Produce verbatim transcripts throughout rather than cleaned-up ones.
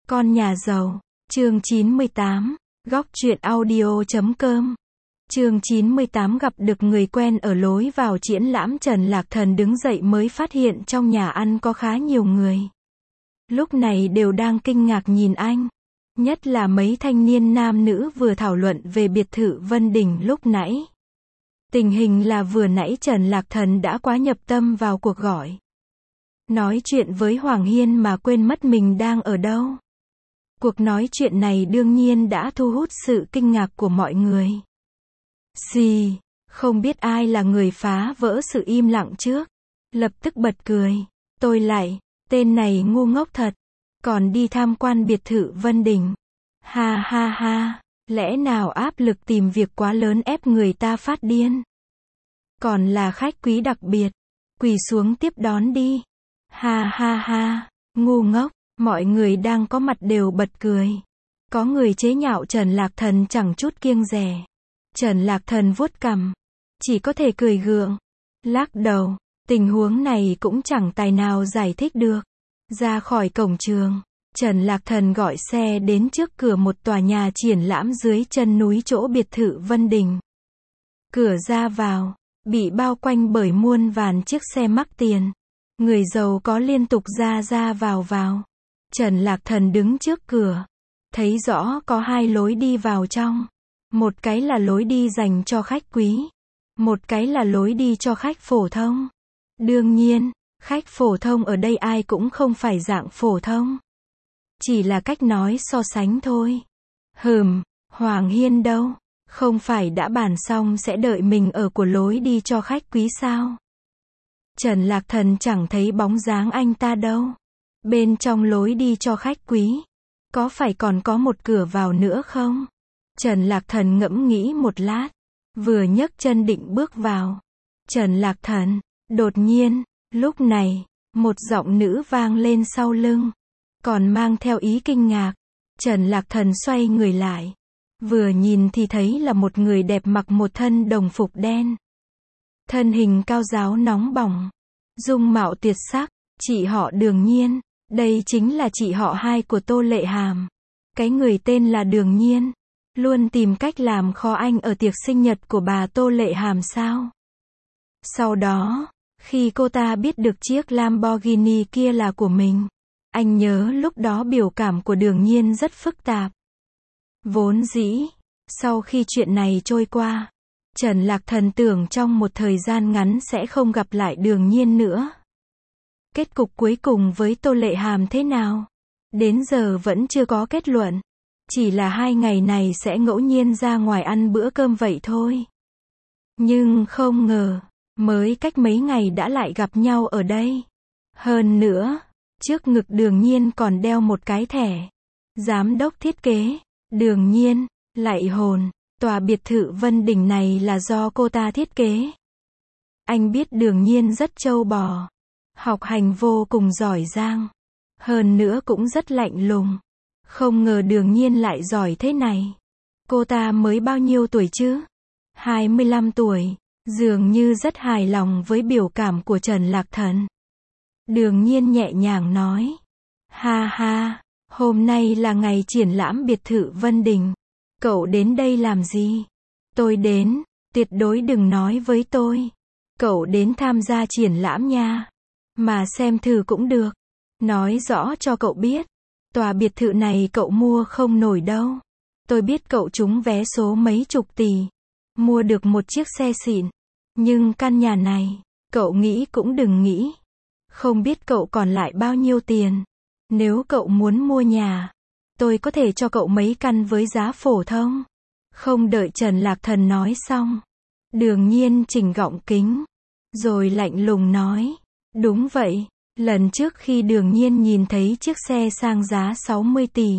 Con nhà giàu, chương chín mươi tám, góc truyện audio chấm com. Chương chín mươi tám gặp được người quen ở lối vào triển lãm. Trần Lạc Thần đứng dậy mới phát hiện trong nhà ăn có khá nhiều người. Lúc này đều đang kinh ngạc nhìn anh. Nhất là mấy thanh niên nam nữ vừa thảo luận về biệt thự Vân Đình lúc nãy. Tình hình là vừa nãy Trần Lạc Thần đã quá nhập tâm vào cuộc gọi. Nói chuyện với Hoàng Hiên mà quên mất mình đang ở đâu. Cuộc nói chuyện này đương nhiên đã thu hút sự kinh ngạc của mọi người. Xì, không biết ai là người phá vỡ sự im lặng trước. Lập tức bật cười. Tôi lại, tên này ngu ngốc thật. Còn đi tham quan biệt thự Vân Đình. Ha ha ha, lẽ nào áp lực tìm việc quá lớn ép người ta phát điên. Còn là khách quý đặc biệt. Quỳ xuống tiếp đón đi. Ha ha ha, ngu ngốc. Mọi người đang có mặt đều bật cười. Có người chế nhạo Trần Lạc Thần chẳng chút kiêng dè. Trần Lạc Thần vuốt cằm. Chỉ có thể cười gượng. Lắc đầu. Tình huống này cũng chẳng tài nào giải thích được. Ra khỏi cổng trường. Trần Lạc Thần gọi xe đến trước cửa một tòa nhà triển lãm dưới chân núi chỗ biệt thự Vân Đình. Cửa ra vào. Bị bao quanh bởi muôn vàn chiếc xe mắc tiền. Người giàu có liên tục ra ra vào vào. Trần Lạc Thần đứng trước cửa. Thấy rõ có hai lối đi vào trong. Một cái là lối đi dành cho khách quý. Một cái là lối đi cho khách phổ thông. Đương nhiên, khách phổ thông ở đây ai cũng không phải dạng phổ thông. Chỉ là cách nói so sánh thôi. Hừm, Hoàng Hiên đâu? Không phải đã bàn xong sẽ đợi mình ở của lối đi cho khách quý sao? Trần Lạc Thần chẳng thấy bóng dáng anh ta đâu. Bên trong lối đi cho khách quý, có phải còn có một cửa vào nữa không? Trần Lạc Thần ngẫm nghĩ một lát, vừa nhấc chân định bước vào. Trần Lạc Thần, đột nhiên, lúc này, một giọng nữ vang lên sau lưng, còn mang theo ý kinh ngạc. Trần Lạc Thần xoay người lại, vừa nhìn thì thấy là một người đẹp mặc một thân đồng phục đen. Thân hình cao ráo nóng bỏng, dung mạo tuyệt sắc, chị họ Đường Nhiên. Đây chính là chị họ hai của Tô Lệ Hàm. Cái người tên là Đường Nhiên, luôn tìm cách làm khó anh ở tiệc sinh nhật của bà Tô Lệ Hàm sao? Sau đó, khi cô ta biết được chiếc Lamborghini kia là của mình, anh nhớ lúc đó biểu cảm của Đường Nhiên rất phức tạp. Vốn dĩ, sau khi chuyện này trôi qua, Trần Lạc Thần tưởng trong một thời gian ngắn sẽ không gặp lại Đường Nhiên nữa. Kết cục cuối cùng với Tô Lệ Hàm thế nào? Đến giờ vẫn chưa có kết luận. Chỉ là hai ngày này sẽ ngẫu nhiên ra ngoài ăn bữa cơm vậy thôi. Nhưng không ngờ, mới cách mấy ngày đã lại gặp nhau ở đây. Hơn nữa, trước ngực Đường Nhiên còn đeo một cái thẻ. Giám đốc thiết kế, Đường Nhiên, lạy hồn, tòa biệt thự Vân Đình này là do cô ta thiết kế. Anh biết Đường Nhiên rất trâu bò. Học hành vô cùng giỏi giang. Hơn nữa cũng rất lạnh lùng. Không ngờ Đường Nhiên lại giỏi thế này. Cô ta mới bao nhiêu tuổi chứ? hai mươi lăm tuổi. Dường như rất hài lòng với biểu cảm của Trần Lạc Thần. Đường Nhiên nhẹ nhàng nói. Ha ha, hôm nay là ngày triển lãm biệt thự Vân Đình. Cậu đến đây làm gì? Tôi đến, tuyệt đối đừng nói với tôi. Cậu đến tham gia triển lãm nha. Mà xem thử cũng được. Nói rõ cho cậu biết. Tòa biệt thự này cậu mua không nổi đâu. Tôi biết cậu trúng vé số mấy chục tỷ. Mua được một chiếc xe xịn. Nhưng căn nhà này, cậu nghĩ cũng đừng nghĩ. Không biết cậu còn lại bao nhiêu tiền. Nếu cậu muốn mua nhà, tôi có thể cho cậu mấy căn với giá phổ thông. Không đợi Trần Lạc Thần nói xong. Đường Nhiên chỉnh gọng kính. Rồi lạnh lùng nói. Đúng vậy, lần trước khi Đường Nhiên nhìn thấy chiếc xe sang giá sáu mươi tỷ.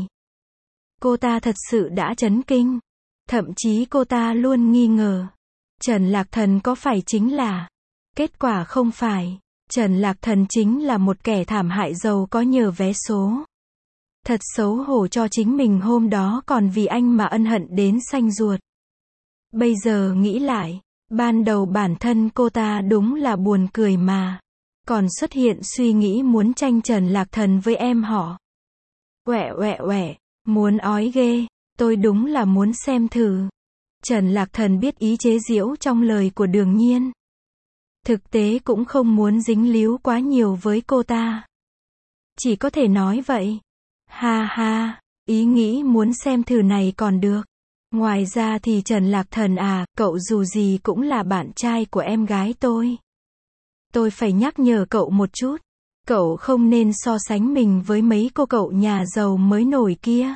Cô ta thật sự đã chấn kinh. Thậm chí cô ta luôn nghi ngờ. Trần Lạc Thần có phải chính là. Kết quả không phải. Trần Lạc Thần chính là một kẻ thảm hại giàu có nhờ vé số. Thật xấu hổ cho chính mình hôm đó còn vì anh mà ân hận đến xanh ruột. Bây giờ nghĩ lại, ban đầu bản thân cô ta đúng là buồn cười mà. Còn xuất hiện suy nghĩ muốn tranh Trần Lạc Thần với em họ. Uẹ uẹ uẹ, muốn ói ghê, tôi đúng là muốn xem thử. Trần Lạc Thần biết ý chế giễu trong lời của Đường Nhiên. Thực tế cũng không muốn dính líu quá nhiều với cô ta. Chỉ có thể nói vậy. Ha ha, ý nghĩ muốn xem thử này còn được. Ngoài ra thì Trần Lạc Thần à, cậu dù gì cũng là bạn trai của em gái tôi. Tôi phải nhắc nhở cậu một chút. Cậu không nên so sánh mình với mấy cô cậu nhà giàu mới nổi kia.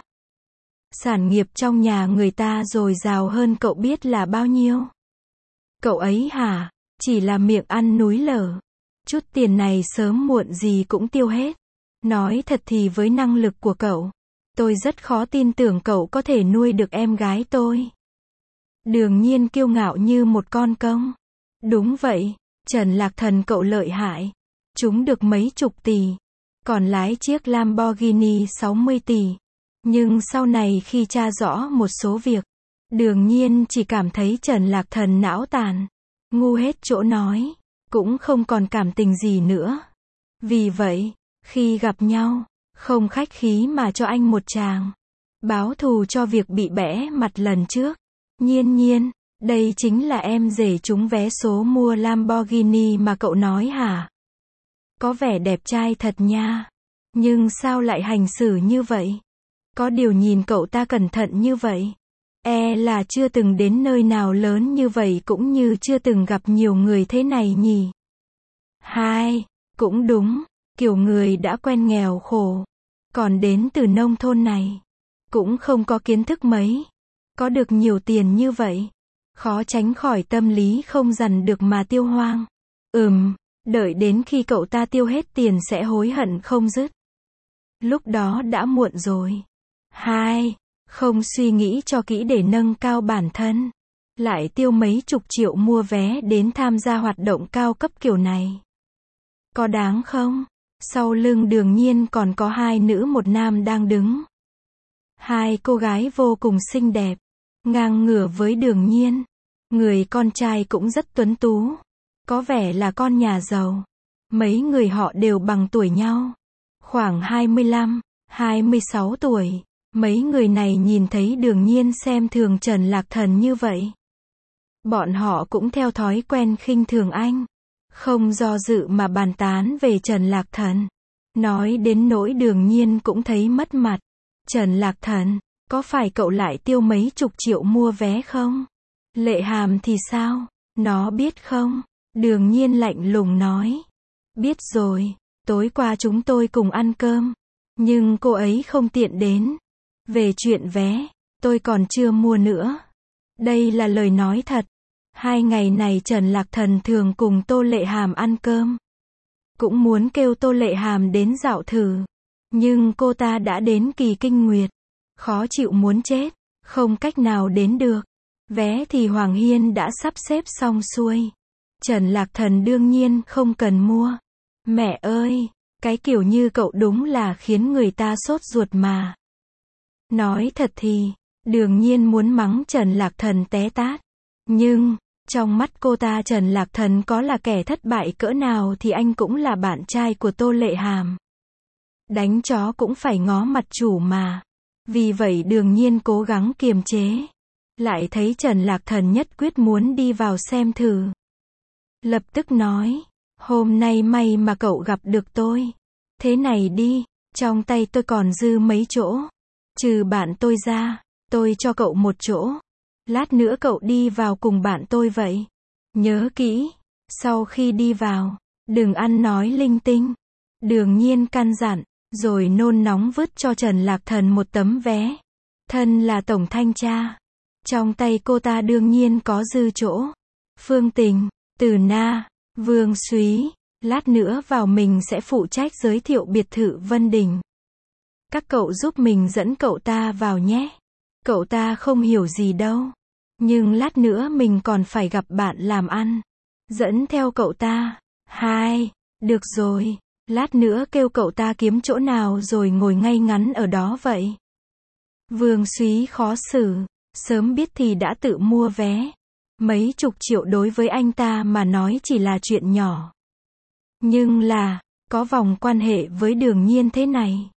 Sản nghiệp trong nhà người ta dồi dào hơn cậu biết là bao nhiêu. Cậu ấy hả, chỉ là miệng ăn núi lở. Chút tiền này sớm muộn gì cũng tiêu hết. Nói thật thì với năng lực của cậu, tôi rất khó tin tưởng cậu có thể nuôi được em gái tôi. Đường Nhiên kiêu ngạo như một con công. Đúng vậy, Trần Lạc Thần cậu lợi hại. Chúng được mấy chục tỷ. Còn lái chiếc Lamborghini sáu mươi tỷ. Nhưng sau này khi tra rõ một số việc, Đường Nhiên chỉ cảm thấy Trần Lạc Thần não tàn. Ngu hết chỗ nói. Cũng không còn cảm tình gì nữa. Vì vậy, khi gặp nhau, không khách khí mà cho anh một tràng. Báo thù cho việc bị bẽ mặt lần trước. Nhiên Nhiên, đây chính là em rể trúng vé số mua Lamborghini mà cậu nói hả? Có vẻ đẹp trai thật nha. Nhưng sao lại hành xử như vậy? Có điều nhìn cậu ta cẩn thận như vậy. E là chưa từng đến nơi nào lớn như vậy cũng như chưa từng gặp nhiều người thế này nhỉ. Hai, cũng đúng, kiểu người đã quen nghèo khổ. Còn đến từ nông thôn này. Cũng không có kiến thức mấy. Có được nhiều tiền như vậy. Khó tránh khỏi tâm lý không dằn được mà tiêu hoang. Ừm, đợi đến khi cậu ta tiêu hết tiền sẽ hối hận không dứt. Lúc đó đã muộn rồi. Hai, không suy nghĩ cho kỹ để nâng cao bản thân. Lại tiêu mấy chục triệu mua vé đến tham gia hoạt động cao cấp kiểu này. Có đáng không? Sau lưng Đường Nhiên còn có hai nữ một nam đang đứng. Hai cô gái vô cùng xinh đẹp. Ngang ngửa với Đường Nhiên. Người con trai cũng rất tuấn tú. Có vẻ là con nhà giàu. Mấy người họ đều bằng tuổi nhau. Khoảng hai mươi lăm, hai mươi sáu tuổi. Mấy người này nhìn thấy Đường Nhiên xem thường Trần Lạc Thần như vậy. Bọn họ cũng theo thói quen khinh thường anh. Không do dự mà bàn tán về Trần Lạc Thần. Nói đến nỗi Đường Nhiên cũng thấy mất mặt. Trần Lạc Thần, có phải cậu lại tiêu mấy chục triệu mua vé không? Lệ Hàm thì sao? Nó biết không? Đường Nhiên lạnh lùng nói. Biết rồi, tối qua chúng tôi cùng ăn cơm. Nhưng cô ấy không tiện đến. Về chuyện vé, tôi còn chưa mua nữa. Đây là lời nói thật. Hai ngày này Trần Lạc Thần thường cùng Tô Lệ Hàm ăn cơm. Cũng muốn kêu Tô Lệ Hàm đến dạo thử. Nhưng cô ta đã đến kỳ kinh nguyệt. Khó chịu muốn chết. Không cách nào đến được. Vé thì Hoàng Hiên đã sắp xếp xong xuôi. Trần Lạc Thần đương nhiên không cần mua. Mẹ ơi, cái kiểu như cậu đúng là khiến người ta sốt ruột mà. Nói thật thì, Đường Nhiên muốn mắng Trần Lạc Thần té tát. Nhưng, trong mắt cô ta Trần Lạc Thần có là kẻ thất bại cỡ nào thì anh cũng là bạn trai của Tô Lệ Hàm. Đánh chó cũng phải ngó mặt chủ mà. Vì vậy Đường Nhiên cố gắng kiềm chế. Lại thấy Trần Lạc Thần nhất quyết muốn đi vào xem thử. Lập tức nói, hôm nay may mà cậu gặp được tôi. Thế này đi, trong tay tôi còn dư mấy chỗ. Trừ bạn tôi ra, tôi cho cậu một chỗ. Lát nữa cậu đi vào cùng bạn tôi vậy. Nhớ kỹ, sau khi đi vào, đừng ăn nói linh tinh. Đường Nhiên căn dặn, rồi nôn nóng vứt cho Trần Lạc Thần một tấm vé. Thân là tổng thanh tra. Trong tay cô ta đương nhiên có dư chỗ. Phương Tình, Từ Na, Vương Súy, lát nữa vào mình sẽ phụ trách giới thiệu biệt thự Vân Đình. Các cậu giúp mình dẫn cậu ta vào nhé. Cậu ta không hiểu gì đâu. Nhưng lát nữa mình còn phải gặp bạn làm ăn. Dẫn theo cậu ta. Hai, được rồi. Lát nữa kêu cậu ta kiếm chỗ nào rồi ngồi ngay ngắn ở đó vậy. Vương Súy khó xử. Sớm biết thì đã tự mua vé. Mấy chục triệu đối với anh ta mà nói chỉ là chuyện nhỏ. Nhưng là, có vòng quan hệ với Đường Nhiên thế này.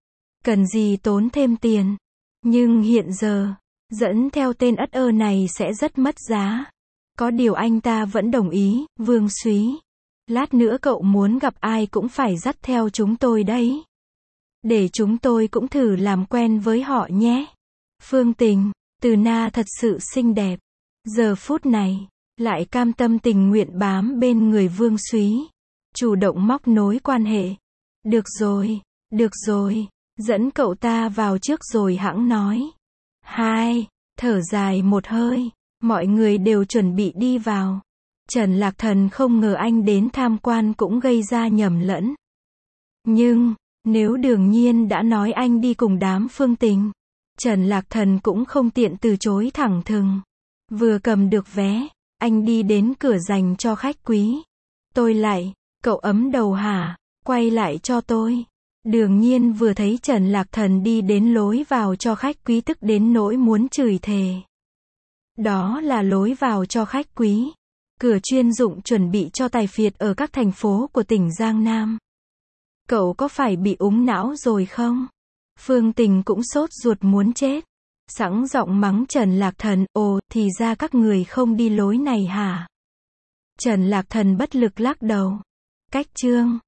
Cần gì tốn thêm tiền. Nhưng hiện giờ, dẫn theo tên ất ơ này sẽ rất mất giá. Có điều anh ta vẫn đồng ý, Vương Súy. Lát nữa cậu muốn gặp ai cũng phải dắt theo chúng tôi đấy. Để chúng tôi cũng thử làm quen với họ nhé. Phương Tình, Từ Na thật sự xinh đẹp. Giờ phút này, lại cam tâm tình nguyện bám bên người Vương Súy. Chủ động móc nối quan hệ. Được rồi, được rồi, dẫn cậu ta vào trước rồi hẵng nói. Hai, thở dài một hơi, mọi người đều chuẩn bị đi vào. Trần Lạc Thần không ngờ anh đến tham quan cũng gây ra nhầm lẫn. Nhưng, nếu Đường Nhiên đã nói anh đi cùng đám Phương Tình, Trần Lạc Thần cũng không tiện từ chối thẳng thừng. Vừa cầm được vé, anh đi đến cửa dành cho khách quý. Tôi lại, cậu ấm đầu hả, quay lại cho tôi. Đường Nhiên vừa thấy Trần Lạc Thần đi đến lối vào cho khách quý tức đến nỗi muốn chửi thề. Đó là lối vào cho khách quý. Cửa chuyên dụng chuẩn bị cho tài phiệt ở các thành phố của tỉnh Giang Nam. Cậu có phải bị úng não rồi không? Phương Tình cũng sốt ruột muốn chết. Sẵn giọng mắng Trần Lạc Thần, ồ, thì ra các người không đi lối này hả? Trần Lạc Thần bất lực lắc đầu. Cách chương